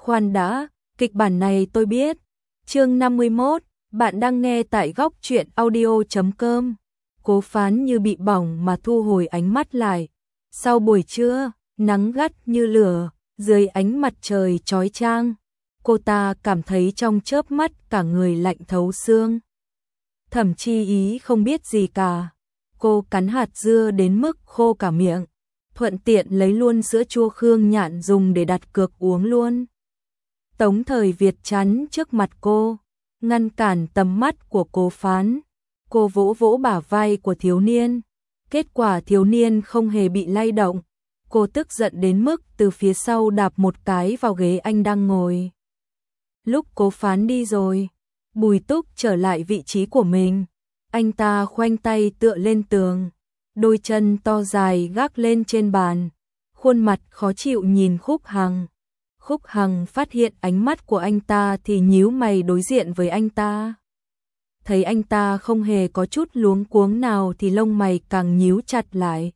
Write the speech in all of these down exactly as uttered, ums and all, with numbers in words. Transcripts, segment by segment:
khoan đã, kịch bản này tôi biết. Chương năm mươi mốt, bạn đang nghe tại góc truyện audio chấm com. Cố Phán như bị bỏng mà thu hồi ánh mắt lại. Sau buổi trưa, nắng gắt như lửa, dưới ánh mặt trời chói chang, cô ta cảm thấy trong chớp mắt cả người lạnh thấu xương. Thẩm Chi Ý không biết gì cả. Cô cắn hạt dưa đến mức khô cả miệng, thuận tiện lấy luôn sữa chua Khương Nhạn dùng để đặt cược uống luôn. Tống Thời Việt chắn trước mặt cô, ngăn cản tầm mắt của Cố Phán. Cô vỗ vỗ bả vai của thiếu niên. Kết quả thiếu niên không hề bị lay động. Cô tức giận đến mức từ phía sau đạp một cái vào ghế anh đang ngồi. Lúc Cố Phán đi rồi, Bùi Túc trở lại vị trí của mình. Anh ta khoanh tay tựa lên tường, đôi chân to dài gác lên trên bàn, khuôn mặt khó chịu nhìn Khúc Hằng. Khúc Hằng phát hiện ánh mắt của anh ta thì nhíu mày đối diện với anh ta. Thấy anh ta không hề có chút luống cuống nào thì lông mày càng nhíu chặt lại.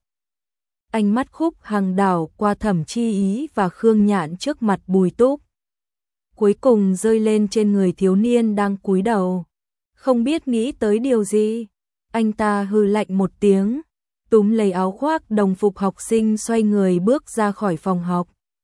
Ánh mắt Khúc Hằng đảo qua Thẩm Chi Ý và Khương Nhạn trước mặt Bùi Túc, cuối cùng rơi lên trên người thiếu niên đang cúi đầu. Không biết nghĩ tới điều gì, anh ta hừ lạnh một tiếng, túm lấy áo khoác đồng phục học sinh xoay người bước ra khỏi phòng học.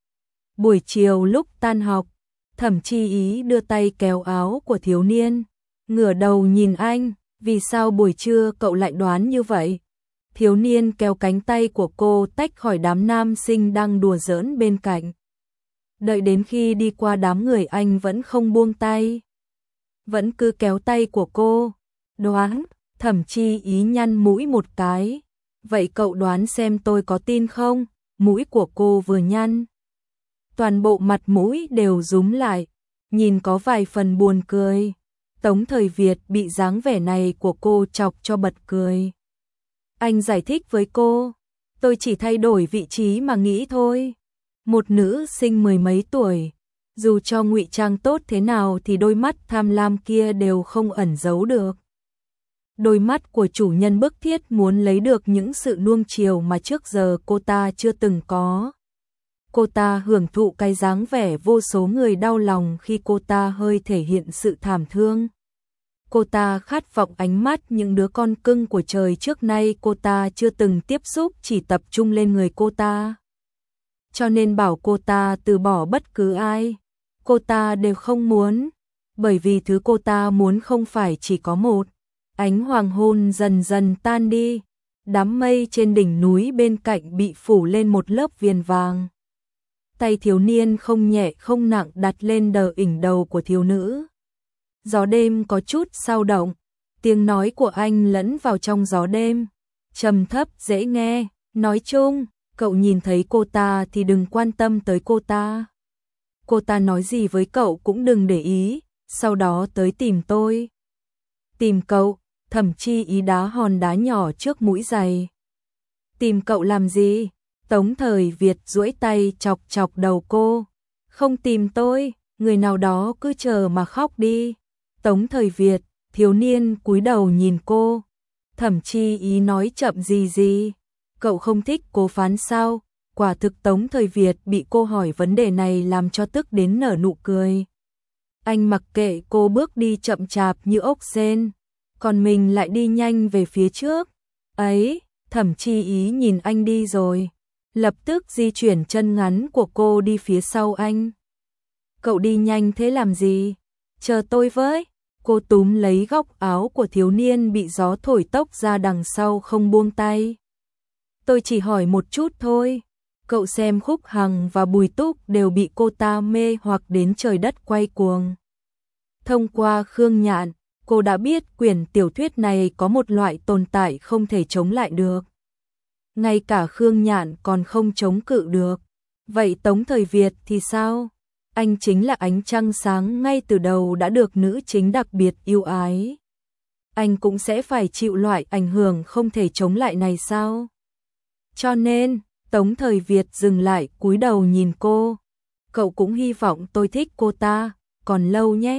Buổi chiều lúc tan học, Thẩm Chi Ý đưa tay kéo áo của thiếu niên, ngửa đầu nhìn anh, vì sao buổi trưa cậu lại đoán như vậy? Thiếu niên kéo cánh tay của cô tách khỏi đám nam sinh đang đùa giỡn bên cạnh. Đợi đến khi đi qua đám người anh vẫn không buông tay, vẫn cứ kéo tay của cô. Đoán? Thẩm Chi Ý nhăn mũi một cái. Vậy cậu đoán xem tôi có tin không? Mũi của cô vừa nhăn, toàn bộ mặt mũi đều rúm lại, nhìn có vài phần buồn cười. Tống Thời Việt bị dáng vẻ này của cô chọc cho bật cười. Anh giải thích với cô, tôi chỉ thay đổi vị trí mà nghĩ thôi. Một nữ sinh mười mấy tuổi, dù cho ngụy trang tốt thế nào thì đôi mắt tham lam kia đều không ẩn giấu được. Đôi mắt của chủ nhân bức thiết muốn lấy được những sự nuông chiều mà trước giờ cô ta chưa từng có. Cô ta hưởng thụ cái dáng vẻ vô số người đau lòng khi cô ta hơi thể hiện sự thảm thương. Cô ta khát vọng ánh mắt những đứa con cưng của trời trước nay cô ta chưa từng tiếp xúc chỉ tập trung lên người cô ta. Cho nên bảo cô ta từ bỏ bất cứ ai, cô ta đều không muốn, bởi vì thứ cô ta muốn không phải chỉ có một. Ánh hoàng hôn dần dần tan đi, đám mây trên đỉnh núi bên cạnh bị phủ lên một lớp viền vàng. Tay thiếu niên không nhẹ không nặng đặt lên đờ ỉnh đầu của thiếu nữ. Gió đêm có chút xao động, tiếng nói của anh lẫn vào trong gió đêm, trầm thấp dễ nghe. Nói chung, cậu nhìn thấy cô ta thì đừng quan tâm tới cô ta. Cô ta nói gì với cậu cũng đừng để ý, sau đó tới tìm tôi. Tìm cậu? Thẩm Chi Ý đá hòn đá nhỏ trước mũi giày. Tìm cậu làm gì? Tống Thời Việt duỗi tay chọc chọc đầu cô. Không tìm tôi, người nào đó cứ chờ mà khóc đi. Tống Thời Việt, thiếu niên cúi đầu nhìn cô. Thẩm Chi Ý nói chậm gì gì. Cậu không thích Cố Phán sao? Quả thực Tống Thời Việt bị cô hỏi vấn đề này làm cho tức đến nở nụ cười. Anh mặc kệ cô bước đi chậm chạp như ốc sên, còn mình lại đi nhanh về phía trước. Ấy, Thẩm Chi Ý nhìn anh đi rồi, lập tức di chuyển chân ngắn của cô đi phía sau anh. Cậu đi nhanh thế làm gì? Chờ tôi với. Cô túm lấy góc áo của thiếu niên bị gió thổi tốc ra đằng sau không buông tay. Tôi chỉ hỏi một chút thôi. Cậu xem Khúc Hằng và Bùi Túc đều bị cô ta mê hoặc đến trời đất quay cuồng. Thông qua Khương Nhạn, cô đã biết quyển tiểu thuyết này có một loại tồn tại không thể chống lại được. Ngay cả Khương Nhạn còn không chống cự được. Vậy Tống Thời Việt thì sao? Anh chính là ánh trăng sáng ngay từ đầu đã được nữ chính đặc biệt yêu ái. Anh cũng sẽ phải chịu loại ảnh hưởng không thể chống lại này sao? Cho nên, Tống Thời Việt dừng lại cúi đầu nhìn cô. Cậu cũng hy vọng tôi thích cô ta, còn lâu nhé.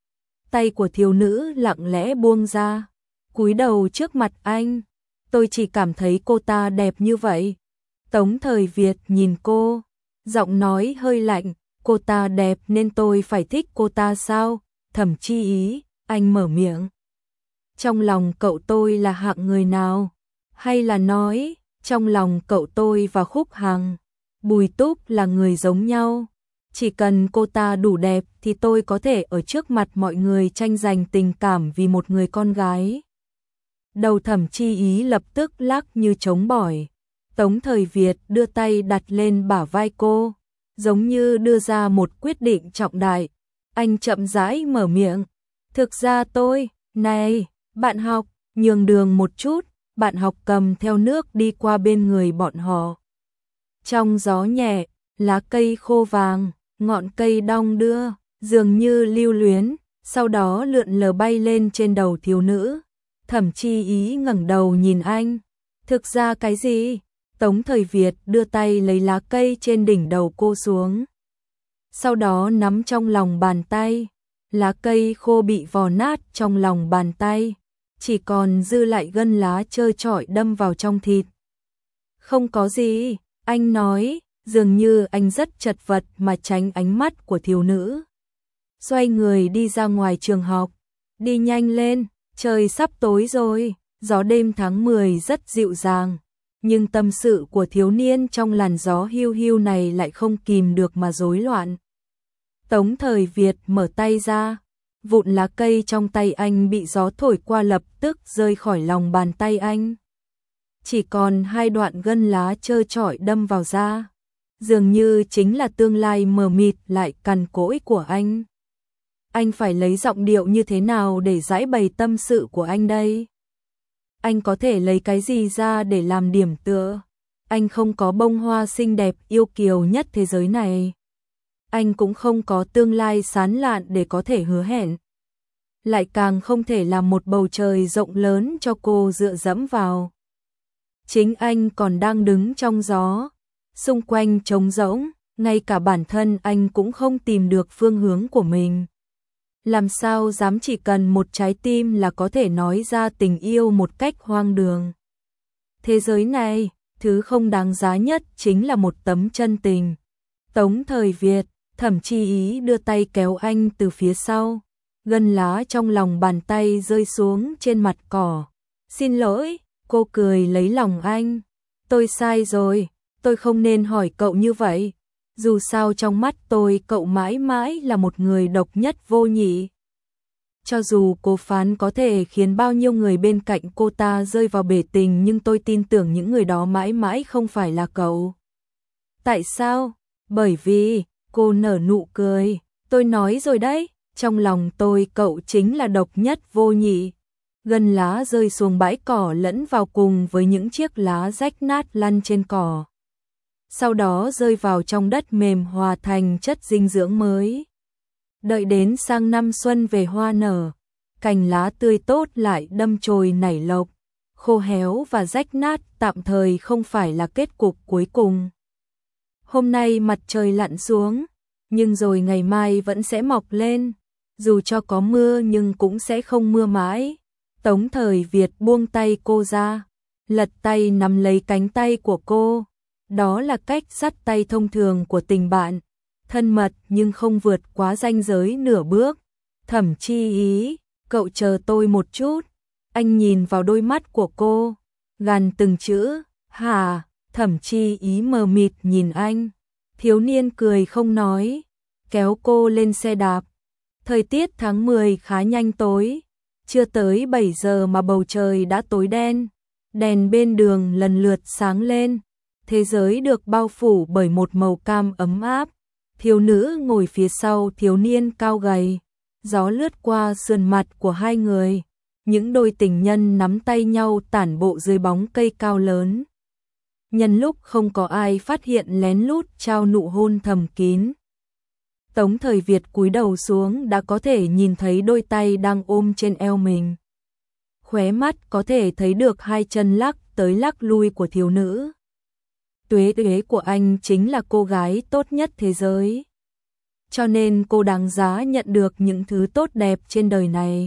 Tay của thiếu nữ lặng lẽ buông ra, cúi đầu trước mặt anh. Tôi chỉ cảm thấy cô ta đẹp như vậy. Tống Thời Việt nhìn cô, giọng nói hơi lạnh, Cô ta đẹp nên tôi phải thích cô ta sao? Thẩm Chi Ý, anh mở miệng. Trong lòng cậu tôi là hạng người nào? Hay là nói, trong lòng cậu tôi và Khúc Hằng, Bùi Túc là người giống nhau? Chỉ cần cô ta đủ đẹp thì tôi có thể ở trước mặt mọi người tranh giành tình cảm vì một người con gái. Đầu Thẩm Chi Ý lập tức lắc như trống bỏi. Tống Thời Việt đưa tay đặt lên bả vai cô, giống như đưa ra một quyết định trọng đại. Anh chậm rãi mở miệng. Thực ra tôi, này, bạn học, nhường đường một chút. Bạn học cầm theo nước đi qua bên người bọn họ. Trong gió nhẹ, lá cây khô vàng, ngọn cây đong đưa, dường như lưu luyến, sau đó lượn lờ bay lên trên đầu thiếu nữ. Thẩm Chi Ý ngẩng đầu nhìn anh. Thực ra cái gì? Tống Thời Việt đưa tay lấy lá cây trên đỉnh đầu cô xuống. Sau đó nắm trong lòng bàn tay. Lá cây khô bị vò nát trong lòng bàn tay. Chỉ còn dư lại gân lá trơ trọi đâm vào trong thịt. Không có gì, anh nói, dường như anh rất chật vật mà tránh ánh mắt của thiếu nữ. Xoay người đi ra ngoài trường học. Đi nhanh lên, trời sắp tối rồi, gió đêm tháng mười rất dịu dàng. Nhưng tâm sự của thiếu niên trong làn gió hiu hiu này lại không kìm được mà rối loạn. Tống Thời Việt mở tay ra, vụn lá cây trong tay anh bị gió thổi qua lập tức rơi khỏi lòng bàn tay anh. Chỉ còn hai đoạn gân lá trơ trọi đâm vào da, dường như chính là tương lai mờ mịt lại cằn cỗi của anh. Anh phải lấy giọng điệu như thế nào để giải bày tâm sự của anh đây? Anh có thể lấy cái gì ra để làm điểm tựa? Anh không có bông hoa xinh đẹp yêu kiều nhất thế giới này. Anh cũng không có tương lai sáng lạn để có thể hứa hẹn. Lại càng không thể làm một bầu trời rộng lớn cho cô dựa dẫm vào. Chính anh còn đang đứng trong gió, xung quanh trống rỗng, ngay cả bản thân anh cũng không tìm được phương hướng của mình. Làm sao dám chỉ cần một trái tim là có thể nói ra tình yêu một cách hoang đường. Thế giới này, thứ không đáng giá nhất chính là một tấm chân tình. Tống Thời Việt, Thẩm Chi Ý đưa tay kéo anh từ phía sau. Gân lá trong lòng bàn tay rơi xuống trên mặt cỏ. Xin lỗi, cô cười lấy lòng anh. Tôi sai rồi, tôi không nên hỏi cậu như vậy. Dù sao trong mắt tôi cậu mãi mãi là một người độc nhất vô nhị. Cho dù cô Phán có thể khiến bao nhiêu người bên cạnh cô ta rơi vào bể tình, nhưng tôi tin tưởng những người đó mãi mãi không phải là cậu. Tại sao? Bởi vì, cô nở nụ cười. Tôi nói rồi đấy, trong lòng tôi cậu chính là độc nhất vô nhị. Gân lá rơi xuống bãi cỏ lẫn vào cùng với những chiếc lá rách nát lăn trên cỏ. Sau đó rơi vào trong đất mềm hòa thành chất dinh dưỡng mới. Đợi đến sang năm xuân về hoa nở, cành lá tươi tốt lại đâm chồi nảy lộc, khô héo và rách nát tạm thời không phải là kết cục cuối cùng. Hôm nay mặt trời lặn xuống, nhưng rồi ngày mai vẫn sẽ mọc lên, dù cho có mưa nhưng cũng sẽ không mưa mãi. Tống Thời Việt buông tay cô ra, lật tay nắm lấy cánh tay của cô. Đó là cách dắt tay thông thường của tình bạn, thân mật nhưng không vượt quá ranh giới nửa bước. Thẩm Chi Ý, cậu chờ tôi một chút. Anh nhìn vào đôi mắt của cô, gằn từng chữ, hả? Thẩm Chi Ý mờ mịt nhìn anh. Thiếu niên cười không nói, kéo cô lên xe đạp. Thời tiết tháng mười khá nhanh tối, chưa tới bảy giờ mà bầu trời đã tối đen. Đèn bên đường lần lượt sáng lên. Thế giới được bao phủ bởi một màu cam ấm áp. Thiếu nữ ngồi phía sau thiếu niên cao gầy. Gió lướt qua sườn mặt của hai người. Những đôi tình nhân nắm tay nhau tản bộ dưới bóng cây cao lớn. Nhân lúc không có ai phát hiện lén lút trao nụ hôn thầm kín. Tống Thời Việt cúi đầu xuống đã có thể nhìn thấy đôi tay đang ôm trên eo mình. Khóe mắt có thể thấy được hai chân lắc tới lắc lui của thiếu nữ. Tuế tuế của anh chính là cô gái tốt nhất thế giới. Cho nên cô đáng giá nhận được những thứ tốt đẹp trên đời này.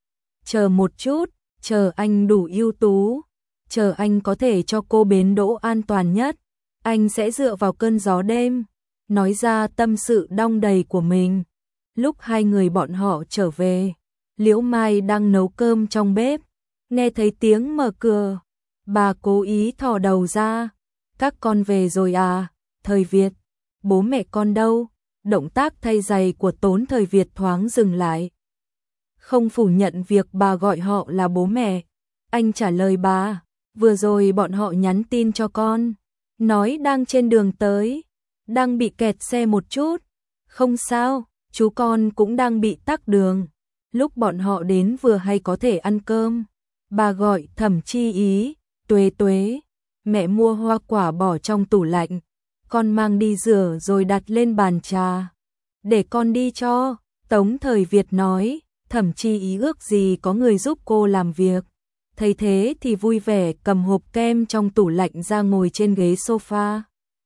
Chờ một chút, chờ anh đủ ưu tú, chờ anh có thể cho cô bến đỗ an toàn nhất. Anh sẽ dựa vào cơn gió đêm, nói ra tâm sự đong đầy của mình. Lúc hai người bọn họ trở về, Liễu Mai đang nấu cơm trong bếp, nghe thấy tiếng mở cửa, bà cố ý thò đầu ra, các con về rồi à, Thời Việt, bố mẹ con đâu? Động tác thay giày của Tốn Thời Việt thoáng dừng lại. Không phủ nhận việc bà gọi họ là bố mẹ, anh trả lời bà, vừa rồi bọn họ nhắn tin cho con, nói đang trên đường tới, đang bị kẹt xe một chút, không sao, chú con cũng đang bị tắc đường, lúc bọn họ đến vừa hay có thể ăn cơm. Bà gọi Thẩm Chi Ý, Tuế Tuế, mẹ mua hoa quả bỏ trong tủ lạnh, con mang đi rửa rồi đặt lên bàn trà, để con đi cho. Tống Thời Việt nói, Thẩm Chi Ý ước gì có người giúp cô làm việc, thấy thế thì vui vẻ cầm hộp kem trong tủ lạnh ra ngồi trên ghế sofa,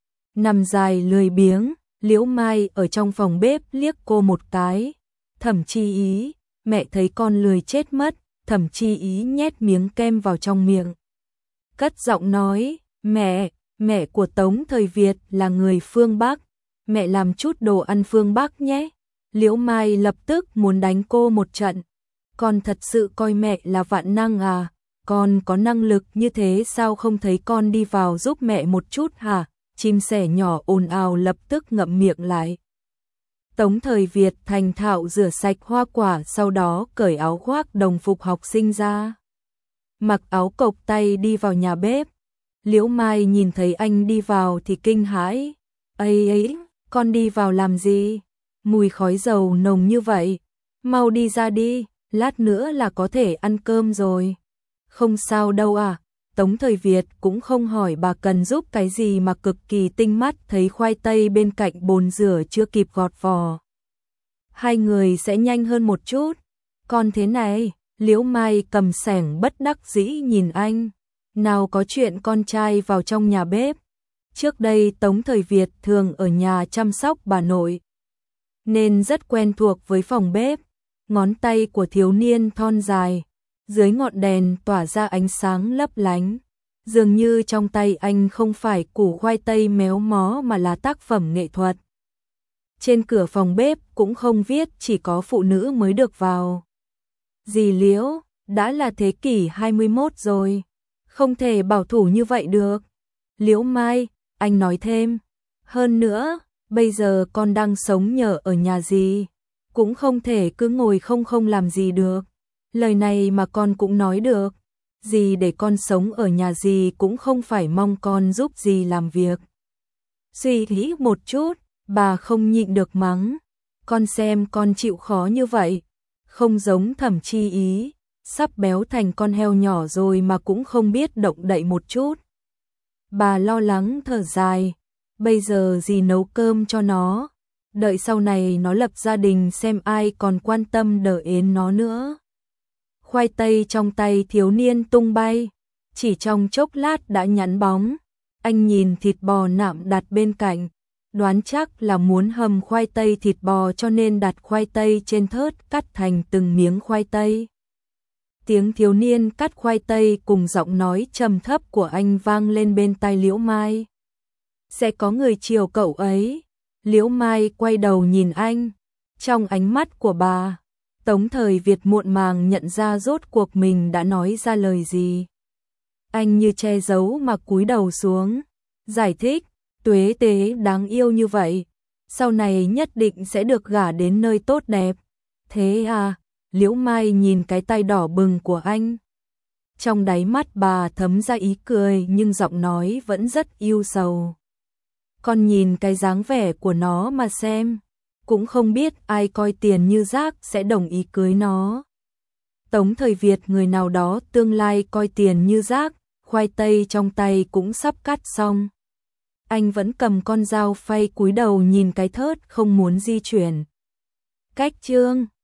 nằm dài lười biếng. Liễu Mai ở trong phòng bếp liếc cô một cái, Thẩm Chi Ý, mẹ thấy con lười chết mất. Thẩm Chi Ý nhét miếng kem vào trong miệng, cất giọng nói, mẹ, mẹ của Tống Thời Việt là người phương Bắc, mẹ làm chút đồ ăn phương Bắc nhé. Liễu Mai lập tức muốn đánh cô một trận, con thật sự coi mẹ là vạn năng à, con có năng lực như thế sao không thấy con đi vào giúp mẹ một chút hả? Chim sẻ nhỏ ồn ào lập tức ngậm miệng lại. Tống Thời Việt thành thạo rửa sạch hoa quả, sau đó cởi áo khoác đồng phục học sinh ra, mặc áo cộc tay đi vào nhà bếp. Liễu Mai nhìn thấy anh đi vào thì kinh hãi, ấy ấy, con đi vào làm gì? Mùi khói dầu nồng như vậy, mau đi ra đi, lát nữa là có thể ăn cơm rồi. Không sao đâu à. Tống Thời Việt cũng không hỏi bà cần giúp cái gì mà cực kỳ tinh mắt thấy khoai tây bên cạnh bồn rửa chưa kịp gọt vỏ. Hai người sẽ nhanh hơn một chút. Còn thế này, Liễu Mai cầm xẻng bất đắc dĩ nhìn anh. Nào có chuyện con trai vào trong nhà bếp. Trước đây Tống Thời Việt thường ở nhà chăm sóc bà nội, nên rất quen thuộc với phòng bếp. Ngón tay của thiếu niên thon dài, dưới ngọn đèn tỏa ra ánh sáng lấp lánh, dường như trong tay anh không phải củ khoai tây méo mó mà là tác phẩm nghệ thuật. Trên cửa phòng bếp cũng không viết chỉ có phụ nữ mới được vào. Dì Liễu, đã là thế kỷ hai mươi mốt rồi, không thể bảo thủ như vậy được. Liễu Mai, anh nói thêm, hơn nữa, bây giờ con đang sống nhờ ở nhà dì, cũng không thể cứ ngồi không không làm gì được. Lời này mà con cũng nói được, dì để con sống ở nhà dì cũng không phải mong con giúp dì làm việc. Suy nghĩ một chút, bà không nhịn được mắng, con xem con chịu khó như vậy, không giống Thẩm Chi Ý, sắp béo thành con heo nhỏ rồi mà cũng không biết động đậy một chút. Bà lo lắng thở dài, bây giờ dì nấu cơm cho nó, đợi sau này nó lập gia đình xem ai còn quan tâm đỡ ến nó nữa. Khoai tây trong tay thiếu niên tung bay, chỉ trong chốc lát đã nhẵn bóng. Anh nhìn thịt bò nạm đặt bên cạnh, đoán chắc là muốn hầm khoai tây thịt bò cho nên đặt khoai tây trên thớt cắt thành từng miếng khoai tây. Tiếng thiếu niên cắt khoai tây cùng giọng nói trầm thấp của anh vang lên bên tai Liễu Mai. Sẽ có người chiều cậu ấy. Liễu Mai quay đầu nhìn anh, trong ánh mắt của bà, Tống Thời Việt muộn màng nhận ra rốt cuộc mình đã nói ra lời gì. Anh như che giấu mà cúi đầu xuống, giải thích, Tuế Tế đáng yêu như vậy, sau này nhất định sẽ được gả đến nơi tốt đẹp. Thế à? Liễu Mai nhìn cái tay đỏ bừng của anh. Trong đáy mắt bà thấm ra ý cười nhưng giọng nói vẫn rất ưu sầu. Con nhìn cái dáng vẻ của nó mà xem, cũng không biết ai coi tiền như rác sẽ đồng ý cưới nó. Tống Thời Việt người nào đó tương lai coi tiền như rác, khoai tây trong tay cũng sắp cắt xong. Anh vẫn cầm con dao phay cúi đầu nhìn cái thớt không muốn di chuyển. Cách chương